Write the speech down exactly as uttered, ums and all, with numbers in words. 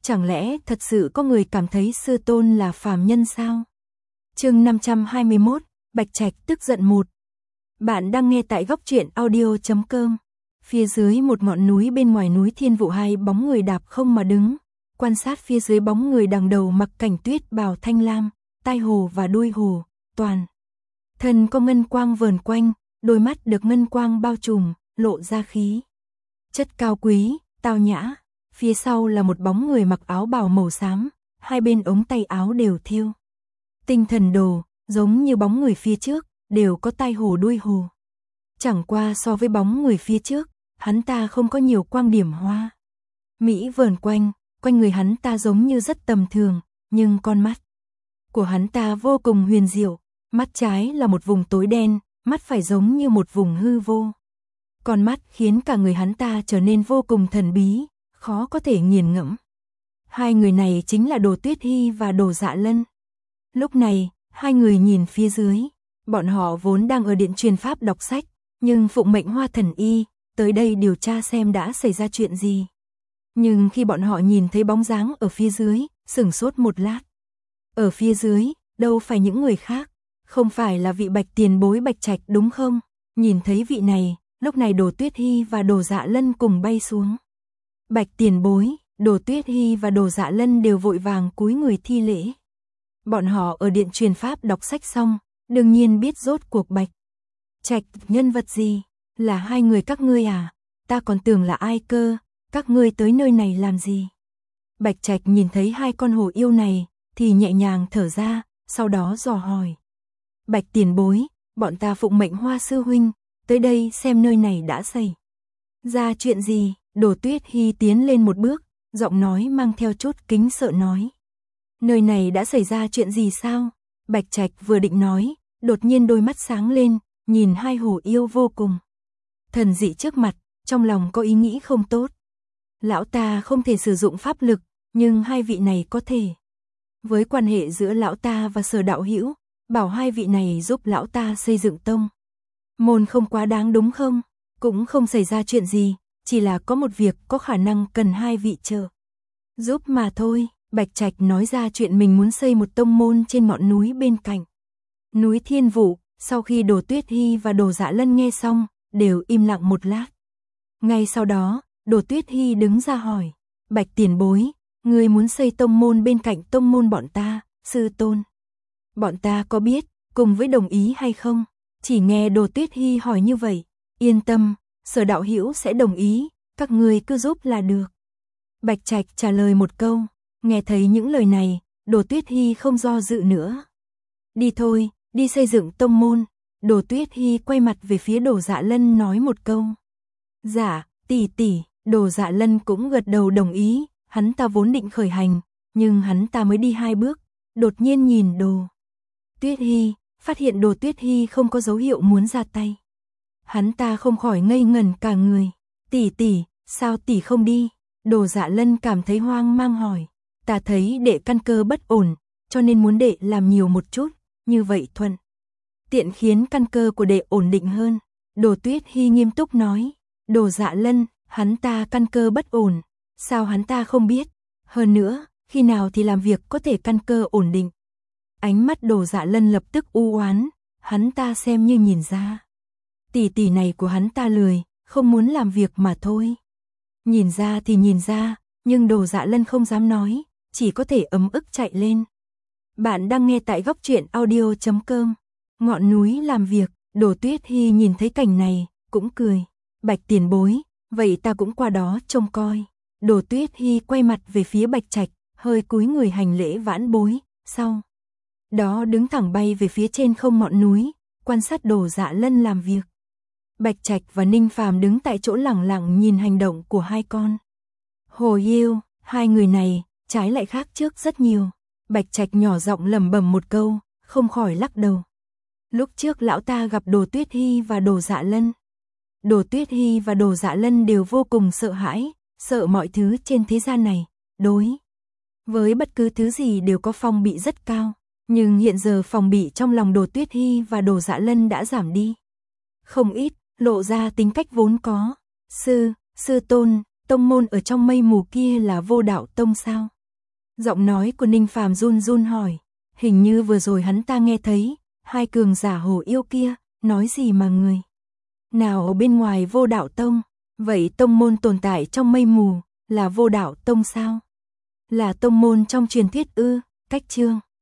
Chẳng lẽ thật sự có người cảm thấy sư tôn là phàm nhân sao? Chương năm trăm hai mươi mốt, Bạch Trạch tức giận một. Bạn đang nghe tại góc truyện audio chấm com. Phía dưới một ngọn núi bên ngoài núi Thiên Vụ, hai bóng người đạp không mà đứng, quan sát phía dưới bóng người đằng đầu mặc cảnh tuyết bào thanh lam, tai hồ và đuôi hồ, toàn thân có ngân quang vờn quanh, đôi mắt được ngân quang bao trùm, lộ ra khí chất cao quý, tao nhã. Phía sau là một bóng người mặc áo bào màu xám, hai bên ống tay áo đều thêu tinh thần đồ, giống như bóng người phía trước, đều có tai hồ đuôi hồ. Chẳng qua so với bóng người phía trước, hắn ta không có nhiều quang điểm hoa mỹ vờn quanh, quanh người hắn ta giống như rất tầm thường, nhưng con mắt của hắn ta vô cùng huyền diệu, mắt trái là một vùng tối đen, mắt phải giống như một vùng hư vô. Con mắt khiến cả người hắn ta trở nên vô cùng thần bí, khó có thể nghiền ngẫm. Hai người này chính là Đồ Tuyết Hi và Đồ Dạ Lân. Lúc này, hai người nhìn phía dưới, bọn họ vốn đang ở điện truyền pháp đọc sách, nhưng phụng mệnh Hoa Thần Y tới đây điều tra xem đã xảy ra chuyện gì. Nhưng khi bọn họ nhìn thấy bóng dáng ở phía dưới, sửng sốt một lát. Ở phía dưới, đâu phải những người khác, không phải là vị Bạch tiền bối Bạch Trạch đúng không? Nhìn thấy vị này, lúc này Đồ Tuyết Hi và Đồ Dạ Lân cùng bay xuống. Bạch tiền bối, Đồ Tuyết Hi và Đồ Dạ Lân đều vội vàng cúi người thi lễ. Bọn họ ở điện truyền pháp đọc sách xong, đương nhiên biết rốt cuộc Bạch Trạch nhân vật gì, là hai người các ngươi à? Ta còn tưởng là ai cơ, các ngươi tới nơi này làm gì? Bạch Trạch nhìn thấy hai con hổ yêu này, thì nhẹ nhàng thở ra, sau đó dò hỏi. Bạch tiền bối, bọn ta phụng mệnh Hoa sư huynh, tới đây xem nơi này đã xảy ra chuyện gì? Đồ Tuyết Hi tiến lên một bước, giọng nói mang theo chút kính sợ nói. Nơi này đã xảy ra chuyện gì sao? Bạch Trạch vừa định nói, đột nhiên đôi mắt sáng lên, nhìn hai hổ yêu vô cùng thần dị trước mặt, trong lòng có ý nghĩ không tốt. Lão ta không thể sử dụng pháp lực, nhưng hai vị này có thể. Với quan hệ giữa lão ta và Sở đạo hữu, bảo hai vị này giúp lão ta xây dựng tông môn không quá đáng đúng không? Cũng không xảy ra chuyện gì, chỉ là có một việc có khả năng cần hai vị trợ giúp mà thôi. Bạch Trạch nói ra chuyện mình muốn xây một tông môn trên ngọn núi bên cạnh núi Thiên Vụ. Sau khi Đồ Tuyết Hi và Đồ Dạ Lân nghe xong, đều im lặng một lát. Ngay sau đó, Đồ Tuyết Hi đứng ra hỏi, Bạch tiền bối, ngươi muốn xây tông môn bên cạnh tông môn bọn ta, sư tôn. Bọn ta có biết, cùng với đồng ý hay không? Chỉ nghe Đồ Tuyết Hi hỏi như vậy, yên tâm, Sở đạo hữu sẽ đồng ý, các ngươi cứ giúp là được. Bạch Trạch trả lời một câu, nghe thấy những lời này, Đồ Tuyết Hi không do dự nữa. Đi thôi, đi xây dựng tông môn. Đồ Tuyết Hi quay mặt về phía Đồ Dạ Lân nói một câu. Dạ, tỷ tỷ. Đồ Dạ Lân cũng gật đầu đồng ý, hắn ta vốn định khởi hành, nhưng hắn ta mới đi hai bước, đột nhiên nhìn Đồ Tuyết Hi, phát hiện Đồ Tuyết Hi không có dấu hiệu muốn ra tay. Hắn ta không khỏi ngây ngẩn cả người. Tỷ tỷ, sao tỷ không đi? Đồ Dạ Lân cảm thấy hoang mang hỏi. Ta thấy đệ căn cơ bất ổn, cho nên muốn đệ làm nhiều một chút, như vậy thuận tiện khiến căn cơ của đệ ổn định hơn. Đồ Tuyết Hi nghiêm túc nói. Đồ Dạ Lân, hắn ta căn cơ bất ổn, sao hắn ta không biết? Hơn nữa, khi nào thì làm việc có thể căn cơ ổn định? Ánh mắt Đồ Dạ Lân lập tức u oán, hắn ta xem như nhìn ra. Tỷ tỷ này của hắn ta lười, không muốn làm việc mà thôi. Nhìn ra thì nhìn ra, nhưng Đồ Dạ Lân không dám nói, chỉ có thể ấm ức chạy lên. Bạn đang nghe tại góc truyện audio chấm com. Ngọn núi làm việc, Đồ Tuyết Hi nhìn thấy cảnh này, cũng cười. Bạch tiền bối, vậy ta cũng qua đó trông coi. Đồ Tuyết Hi quay mặt về phía Bạch Trạch, hơi cúi người hành lễ vãn bối, sau đó đứng thẳng bay về phía trên không ngọn núi, quan sát Đồ Dạ Lân làm việc. Bạch Trạch và Ninh Phàm đứng tại chỗ lẳng lặng nhìn hành động của hai con hồ yêu. Hai người này, trái lại khác trước rất nhiều. Bạch Trạch nhỏ giọng lẩm bẩm một câu, không khỏi lắc đầu. Lúc trước lão ta gặp Đồ Tuyết Hi và Đồ Dạ Lân. Đồ Tuyết Hi và Đồ Dạ Lân đều vô cùng sợ hãi, sợ mọi thứ trên thế gian này, đối với bất cứ thứ gì đều có phòng bị rất cao. Nhưng hiện giờ phòng bị trong lòng Đồ Tuyết Hi và Đồ Dạ Lân đã giảm đi không ít, lộ ra tính cách vốn có. Sư, sư tôn, tông tông môn ở trong mây mù kia là Vô Đạo Tông sao? Giọng nói của Ninh Phàm run run hỏi, hình như vừa rồi hắn ta nghe thấy, hai cường giả hồ yêu kia, nói gì mà người nào ở bên ngoài Vô Đạo Tông, vậy tông môn tồn tại trong mây mù, là Vô Đạo Tông sao? Là tông môn trong truyền thuyết ư? Cách chương